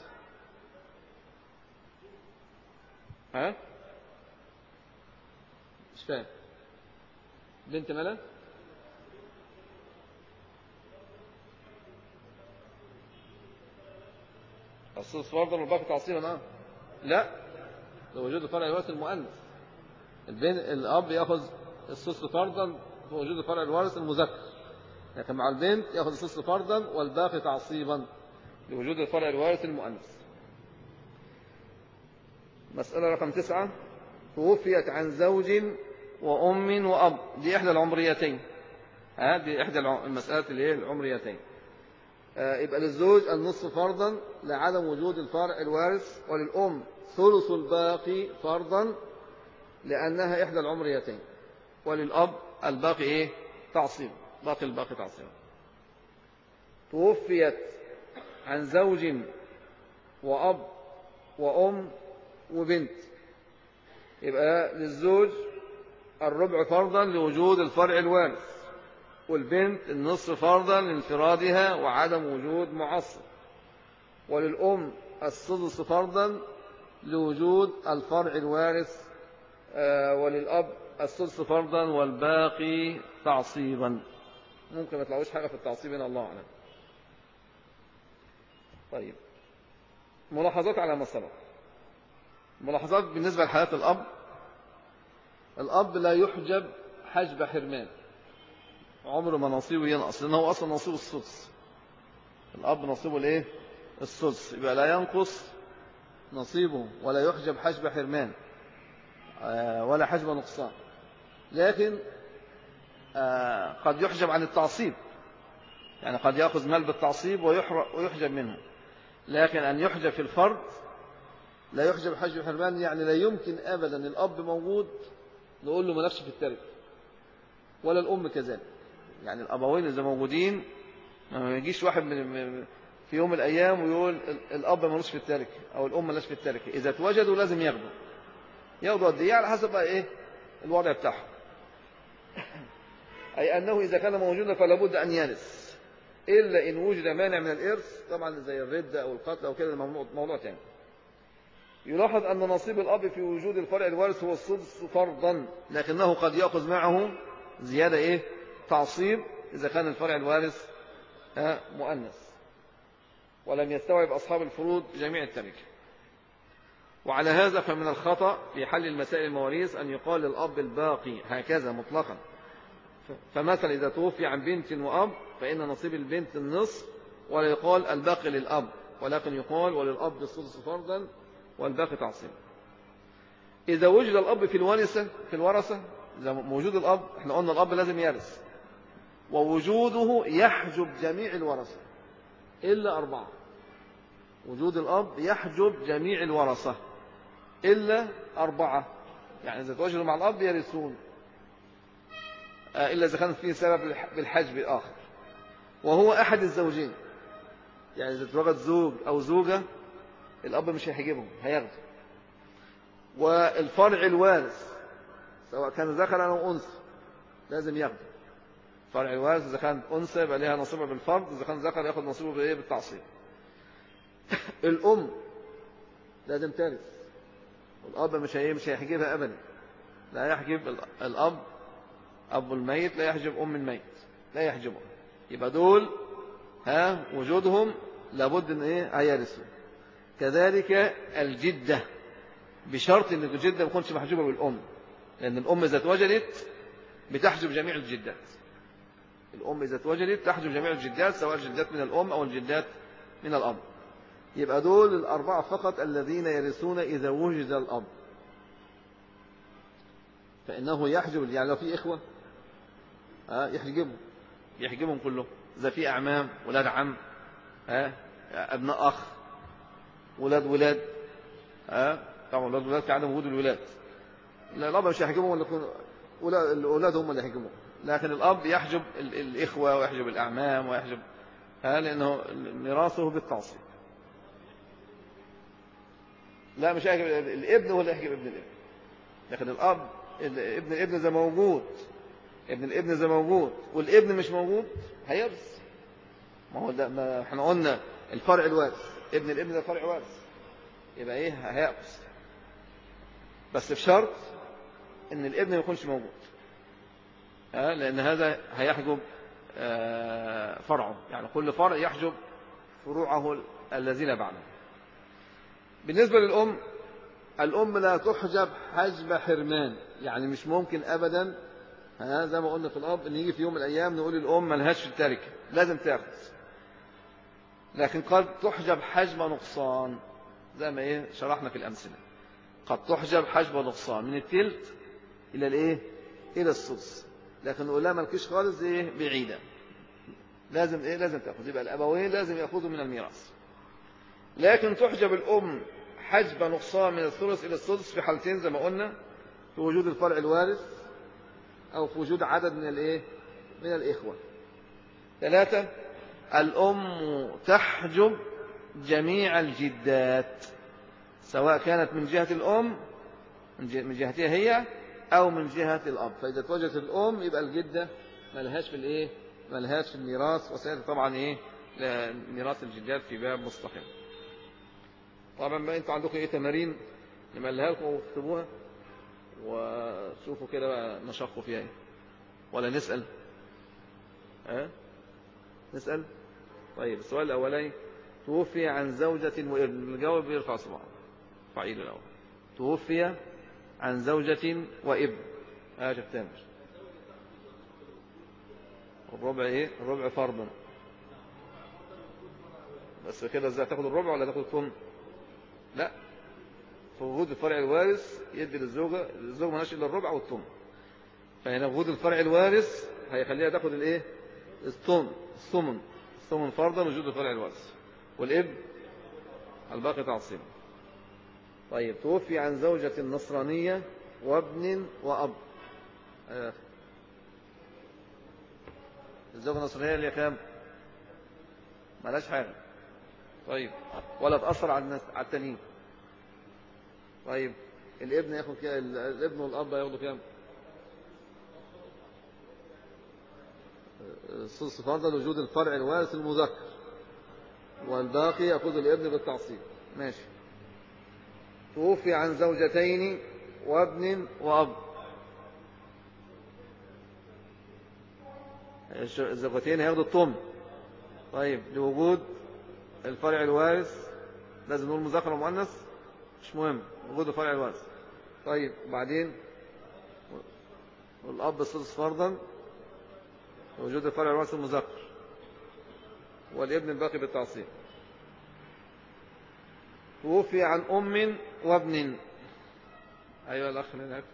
ها؟ مش فاهم. بنت ملا؟ الثلث فرضا والباقي تعصيبا. لا، لوجود الفرع الوارث المؤنث. الأب يأخذ الثلث فرضا وجود الفرع الوارث المذكر، لكن مع البنت يأخذ الثلث فرضا والباقي تعصيبا لوجود الفرع الوارث المؤنث. مسألة رقم 9. توفيت عن زوج وأم وأب، دي إحدى العمريتين. دي إحدى المسألة اللي هي العمريتين. يبقى للزوج النصف فرضا لعدم وجود الفرع الوارث، وللأم ثلث الباقي فرضا لأنها إحدى العمريتين، وللأب الباقي إيه؟ تعصيب، باقي الباقي تعصيب. توفيت عن زوج وأب وأم وبنت، يبقى للزوج الربع فرضا لوجود الفرع الوارث، والبنت النصف فرضا لانفرادها وعدم وجود معصب، وللأم السدس فرضا لوجود الفرع الوارث، وللأب السدس فرضا والباقي تعصيبا. ممكن ما تلاقوش حاجة في التعصيب هنا، الله أعلم. طيب، ملاحظات على ما سبق. ملاحظات بالنسبة لحالات الأب. الأب لا يحجب حجب حرمان، عمره ما نصيبه ينقص، لأنه هو أصلا نصيبه السدس. الأب نصيبه الإيه؟ السدس، يبقى لا ينقص نصيبه ولا يحجب حجب حرمان ولا حجب نقصان. لكن قد يحجب عن التعصيب، يعني قد يأخذ مال بالتعصيب ويحجب منه، لكن أن يحجب في الفرد لا يحجب حجب حرمان، يعني لا يمكن أبدا الأب موجود نقول له مالكش في التركة، ولا الأم كذلك. يعني الأبوين إذا موجودين ما يجيش واحد في يوم من الأيام ويقول الأب مالوش في التركة أو الأم مالوش في التركة، إذا توجدوا لازم ياخدوا، ياخدوا قد ايه على حسب بقى ايه الوضع بتاعهم. أي أنه إذا كان موجودا فلا بد أن يرث، إلا إن وجد مانع من الإرث، طبعا زي الردة أو القتل أو كده، موضوع تاني. يلاحظ أن نصيب الأب في وجود الفرع الوارث هو السدس فرضا، لكنه قد يأخذ معه زيادة إيه تعصيب إذا كان الفرع الوارث مؤنث ولم يستوعب أصحاب الفروض جميع التركة. وعلى هذا فمن الخطأ في حل المسائل المواريث أن يقال للأب الباقي هكذا مطلقا. فمثلا إذا توفي عن بنت وأب فإن نصيب البنت النصف، ولا يقال الباقي للأب، ولكن يقال وللأب السدس فرضا والباقي تعصيب. إذا وجد الأب في الورثة، إذا موجود الأب، احنا قلنا الأب لازم يرث، ووجوده يحجب جميع الورثة إلا 4. وجود الأب يحجب جميع الورثة إلا 4. يعني إذا توجدوا مع الأب يرثون، إلا إذا كان فيه سبب بالحجب الآخر، وهو أحد الزوجين. يعني إذا توجد زوج أو زوجة الأب مش هيحجبهم، هياخده. والفرع الوارث سواء كان ذكر أو أنثى لازم ياخده. فرع الوارث إذا كانت أنثى يبقى لها نصيبها بالفرض، إذا كان ذكر ياخد نصيبه بإيه؟ بالتعصيب. الأم لازم ترث، والأب مش هيحجبها أبدا. لا يحجب الأب، أب الميت لا يحجب أم الميت، لا يحجبهم. يبقى دول وجودهم لابد ان هيرثوا. كذلك الجدة، بشرط ان الجدة ما تكونش محجوبة بالأم، لأن الأم إذا اتوجدت بتحجب جميع الجدات. الأم إذا اتوجدت تحجب جميع الجدات، سواء الجدات من الأم أو الجدات من الأب. يبقى دول 4 فقط الذين يرثون إذا وجد الأب، فإنه يحجب. يعني لو في إخوة يحجبهم كلهم. إذا في أعمام، ولاد عم، أبناء أخ، ولاد، طبعا ولاد في عدم وجود الولاد، لا الأب مش هيحجبهم، ولا يكون الأولاد هم اللي يحجبهم. لكن الأب يحجب الإخوة ويحجب الأعمام ويحجب، لأنه ميراثه بالتعصيب. لا مش هيحجب الابن، ولا يحجب ابن الابن. لكن الأب ابن الابن إذا موجود، ابن الابن إذا موجود والابن مش موجود هيرث. ما هو ده، ما احنا قلنا الفرع الوارث، ابن الابن ده فرع وارث، يبقى هيأخذ، بس بشرط ان الابن ما يكونش موجود، لان هذا هيحجب فرعه. يعني كل فرع يحجب فروعه الذين بعده. بالنسبة للأم، الأم لا تحجب حجب حرمان، يعني مش ممكن أبدا زي ما قلنا في الأب ان يجي في يوم من الأيام نقول الأم ملهاش في التركة، لازم تاخذ. لكن قد تحجب حجب نقصان، زي ما شرحنا في الأمثلة. قد تحجب حجب نقصان من التلت إلى إلى السدس، لكن نقول لها مالكيش خالص بعيدة، لازم تأخذ. يبقى الأبوين لازم يأخذوا من الميراث. لكن تحجب الأم حجب نقصان من الثلث إلى السدس في حالتين زي ما قلنا: في وجود الفرع الوارث، أو في وجود عدد من الإخوة. 3، الأم تحجب جميع الجدات، سواء كانت من جهة الأم، من جهتها هي، أو من جهة الأب. فإذا توجدت الأم يبقى الجدة ملهاش في ملهاش في الميراث. وسيأتي طبعا ميراث الجدات في باب مستقل. طبعا بقى انتوا عندكم تمارين نملها لكم واكتبوها وشوفوا كده بقى نشقوا فيها ولا نسأل؟ نسأل. طيب السؤال الأولاني: توفي عن زوجة وابن. الجواب يرفع صباعه. فعيل الأول: توفي عن زوجة وابن. شفتها مش الربع الربع فرضا. بس كده ازاي تاخد الربع ولا تاخد الثمن؟ لا، في وجود الفرع الوارث يدي للزوجة، الزوجة مالهاش الا الربع والثمن. فهنا وجود الفرع الوارث هيخليها تاخد الثمن فرضا وجود الفرع الوارث، والابن الباقي تعصيبا. طيب: توفي عن زوجة نصرانية وابن وأب. الزوجة النصرانية اللي كام؟ مالهاش حاجة. طيب، ولا تأثر على التانيين. طيب، الابن ياخد كام؟ الابن والاب ياخدوا كام؟ السدس فرضا لوجود الفرع الوارث المذكر، والباقي يأخذ الابن بالتعصيب. ماشي. توفي عن زوجتين وابن وأب. الزوجتين هياخدوا الطم. طيب لوجود الفرع الوارث لازم نقول مذكر ومؤنث؟ مش مهم، وجود الفرع الوارث. طيب بعدين والأب السدس فرضا وجود الفرع الوارث المذكر، والابن الباقي بالتعصيب. توفي عن أم وابن. أيها الأخ هناك.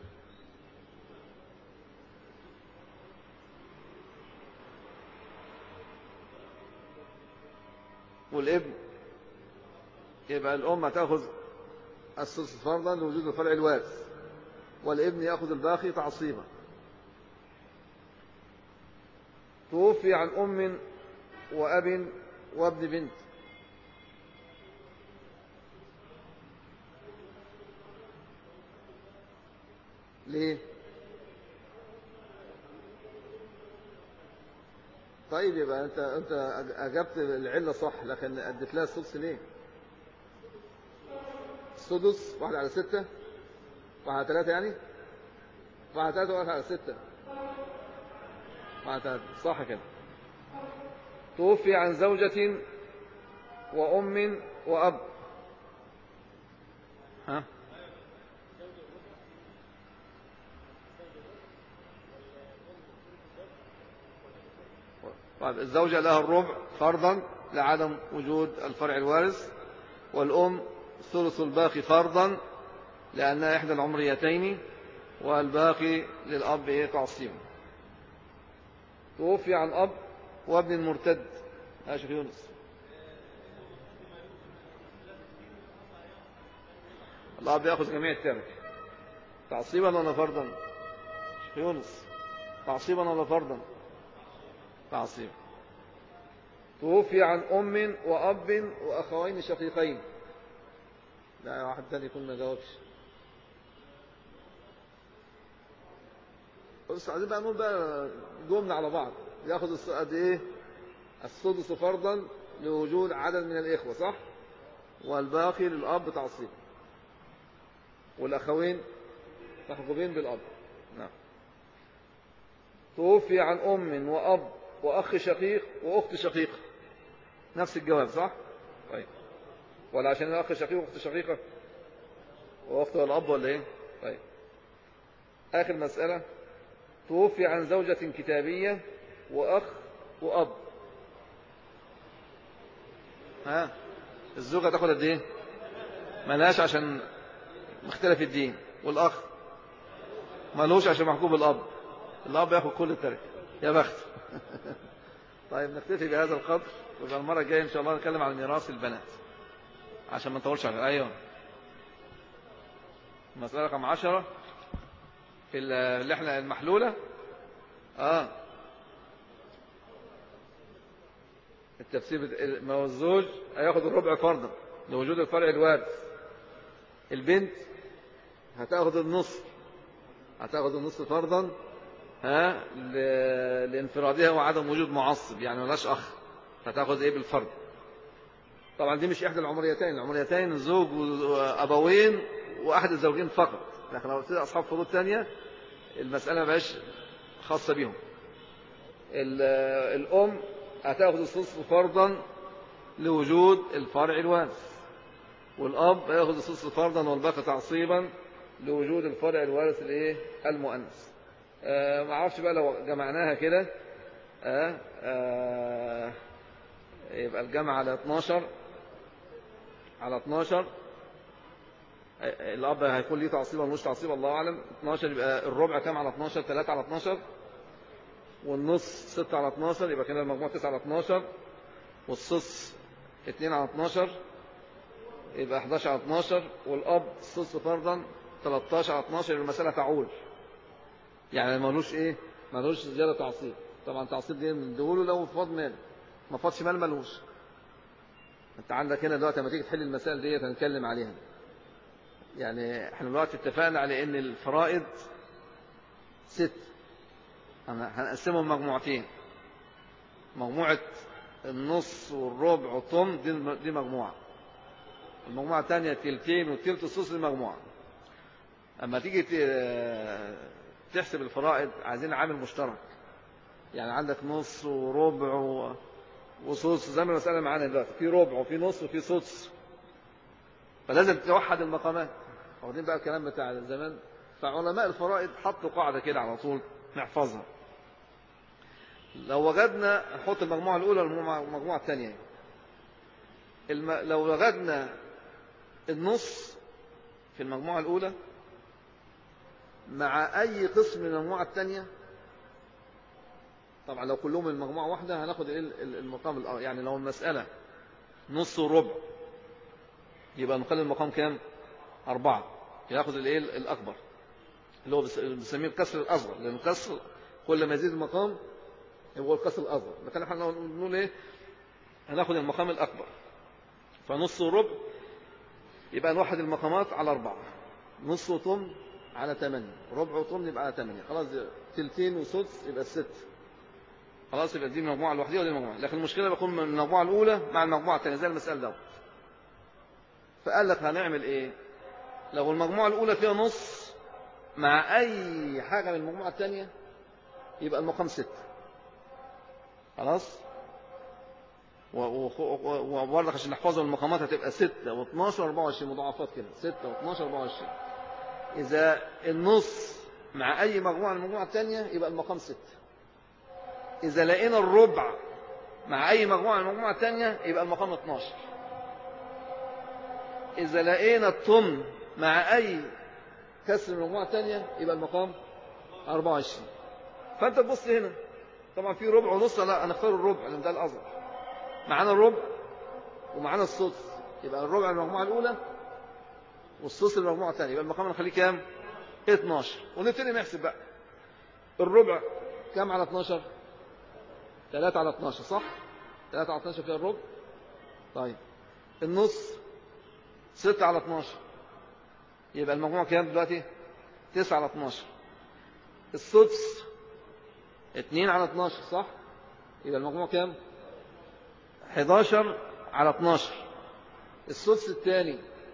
والابن يبقى الأم هتأخذ السدس فرضا لوجود الفرع الوارث، والابن يأخذ الباقي تعصيبا. توفي عن أم وأب وابن بنت. ليه؟ طيب يبقى انت اجبت العله صح، لكن اديت لها السدس ليه؟ السدس 1/6، 1/3 يعني، 1/3 و1/6، 1/3 صح كده. توفي عن زوجة وأم وأب. ها؟ طيب الزوجة لها الربع فرضا لعدم وجود الفرع الوارث، والأم ثلث الباقي فرضا لأنها إحدى العمريتين، والباقي للأب تعصيبا. توفي عن أب وابن مرتد. يا شيخ يونس، الأب يأخذ جميع الترك تعصيبا ولا فرضا؟ شيخ يونس، تعصيبا ولا فرضا؟ تعصيبا. توفي عن أم وأب وأخوين شقيقين. لا واحد تاني يكون ما جاوبش. بص عايزين بقى نقول بقى جملة على بعض. ياخذ قد ايه؟ السدس فرضا لوجود عدد من الإخوة، صح؟ والباقي للأب تعصيب، والأخوين محجوبين بالأب. نعم. توفي عن أم وأب وأخ شقيق وأخت شقيقة. نفس الجواب صح؟ طيب. ولا عشان الأخ شقيق وأخت شقيقة وأخت والأب ولا إيه؟ طيب. آخر مسألة. توفي عن زوجة كتابية وأخ وأب. ها؟ الزوجة تاخد قد إيه؟ ملهاش عشان مختلف الدين، والأخ ملوش عشان محجوب الأب. الأب ياخد كل التركة. يا بخت. طيب نكتفي بهذا القدر، ويبقى المرة الجاية إن شاء الله نتكلم عن ميراث البنات عشان ما نطولش عليها. أيوه. مسألة رقم 10 في اللي احنا المحلولة. التفسير ما هو الزوج هياخد الربع فرضا لوجود الفرع الوارث. البنت هتاخد النصف، فرضا لانفرادها وعدم وجود معصب، يعني ملاش أخ، هتاخد إيه بالفرض. طبعا دي مش إحدى العمريتين الزوج وأبوين وأحد الزوجين فقط، لكن لو تصير أصحاب فروض تانية المسألة ما بقاش خاصة بهم. الأم هتاخد السدس فرضا لوجود الفرع الوارث، والأب هياخد السدس فرضا والباقي تعصيبا لوجود الفرع الوارث الايه المؤنث. ما اعرفش بقى لو جمعناها كده يبقى الجمع على 12 الأب هيكون ليه تعصيب ولا مش تعصيب الله أعلم. 12 يبقى الربع كام على 12؟ 3 على 12، والنص 6 على 12، يبقى كده المجموع 9 على 12، والصص 2 على 12 يبقى 11 على 12، والأب الصص فرضا 13 على 12. يبقى المسألة تعول، يعني ملوش زيادة تعصيب. طبعا تعصيب دي نديهوله لو فاض مال، ما فاضش مال ملوش. انت عندك هنا دلوقتي لما تيجي تحل المسائل ديت هنتكلم عليها. يعني احنا دلوقتي اتفقنا على ان الفرائض 6، هنقسمهم مجموعتين، مجموعة النص والربع والثمن دي مجموعة، المجموعة الثانية تلتين والتلت والثلث دي مجموعة. اما تيجي تحسب الفرائض عايزين عامل مشترك، يعني عندك نص وربع وثلث زي ما المسألة معانا دلوقتي، في ربع وفي نص وفي ثلث، فلازم توحد المقامات. واخدين بقى الكلام بتاع زمان، فعلماء الفرائض حطوا قاعدة كده على طول نحفظها. لو وجدنا نحط المجموعة الأولى والمجموعة الثانية، لو وجدنا النص في المجموعة الأولى مع أي قسم من المجموعة الثانية، طبعا لو كلهم من المجموعة واحدة هناخد المقام يعني لو المسألة نص وربع يبقى نقلل المقام كام؟ 4، ياخد الأكبر اللي هو بنسميه الكسر الأصغر، لأن الكسر كل ما يزيد المقام هو الكسر الأصغر، لكن احنا نقول ايه؟ هناخد المقام الأكبر. فنص وربع يبقى نوحد المقامات على 4، نص وثمن على 8، ربع وثمن يبقى على 8، خلاص تلتين وسدس يبقى 6، خلاص يبقى دي المجموعة الوحيدة ودي المجموعة. لكن المشكلة بيكون من المجموعة الأولى مع المجموعة الثانية زي المسألة دوت. فقال لك هنعمل ايه؟ لو المجموعة الأولى فيها نص مع أي حاجة من المجموعة الثانية يبقى المقام 6، خلاص. وبرضك عشان نحفظوا المقامات هتبقى 6 و12 و24 مضاعفات كده، 6 و12 و24. إذا النص مع أي مجموعة من المجموعة الثانية يبقى المقام 6. إذا لقينا الربع مع أي مجموعة من المجموعة الثانية يبقى المقام 12. إذا لقينا الثمن مع أي كسر من المجموعة الثانية يبقى المقام 24. فأنت تبص هنا طبعا في ربع ونص، لا هنختار الربع لأن ده الأصغر. معانا الربع ومعانا السدس، يبقى الربع المجموعة الأولى والسدس المجموعة الثانية، يبقى المقام نخليه كام؟ 12. ونبتدي نحسب بقى الربع كام على 12؟ 3 على 12 صح؟ 3 على 12 فيها الربع. طيب النص 6 على 12 يبقى المجموع كام دلوقتي؟ 9 على 12. السدس 2 على 12 صح؟ يبقى المجموع كام؟ 11 على 12. السدس الثاني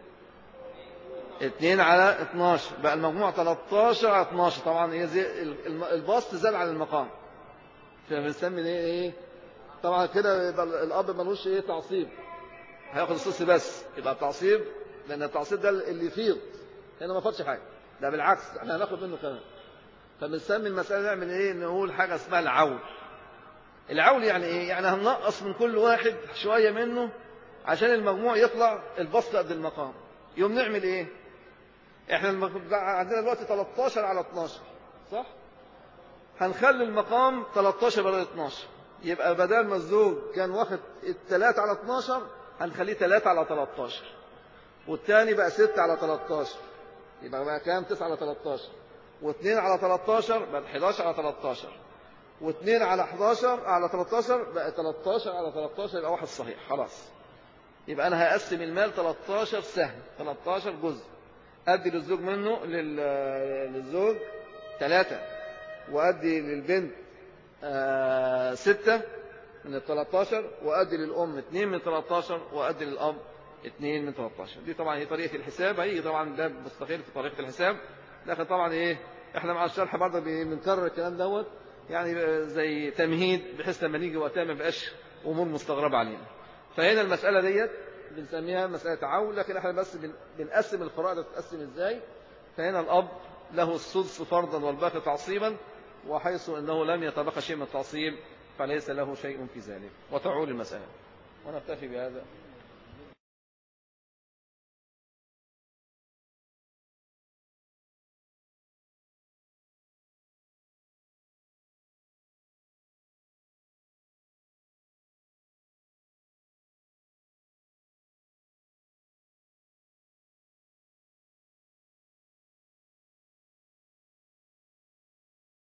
2 على 12 بقى المجموع 13 على 12. طبعا هي البسط زاد على المقام، فبنسمي ايه؟ طبعا كده يبقى الاب ملوش ايه تعصيب، هياخد السدس بس، يبقى التعصيب لان التعصيب ده اللي يفيض، هنا ما فاتش حاجه، ده بالعكس احنا هناخد منه كمان. فبنسمي المساله نعمل ايه؟ نقول حاجه اسمها العول. العول يعني ايه؟ يعني هننقص من كل واحد شويه منه عشان المجموع يطلع البسط قد المقام. يوم نعمل ايه؟ احنا عندنا دلوقتي 13 على 12 صح؟ هنخلي المقام 13 بدل 12، يبقى بدل ما الزوج كان واخد 3 على 12 هنخليه 3 على 13، والثاني بقى 6 على 13، يبقى بقى كام؟ 9 على 13، و2 على 13 بقى 11 على 13، و2 على 11 على 13 بقى 13 على 13، يبقى واحد صحيح خلاص. يبقى أنا هقسم المال 13 سهم، 13 جزء، أدي للزوج منه للزوج 3، وأدي للبنت 6 من 13، وأدي للأم 2 من 13، وأدي للأب 2 من 13. دي طبعا هي طريقة الحساب، هي طبعا ده مستقل في طريقة الحساب، لكن طبعا إيه إحنا مع الشرح برضه بنكرر الكلام دوت يعني زي تمهيد بحيث لما نيجي وقتها ما يبقاش أمور مستغربة علينا. فهنا المسألة ديت بنسميها مسألة عول، لكن احنا بس بنقسم الفرائض تتقسم ازاي. فهنا الأب له السدس فرضا والباقي تعصيبا، وحيث أنه لم يتبقى شيء من التعصيب فليس له شيء في ذلك، وتعول المسألة. ونكتفي بهذا.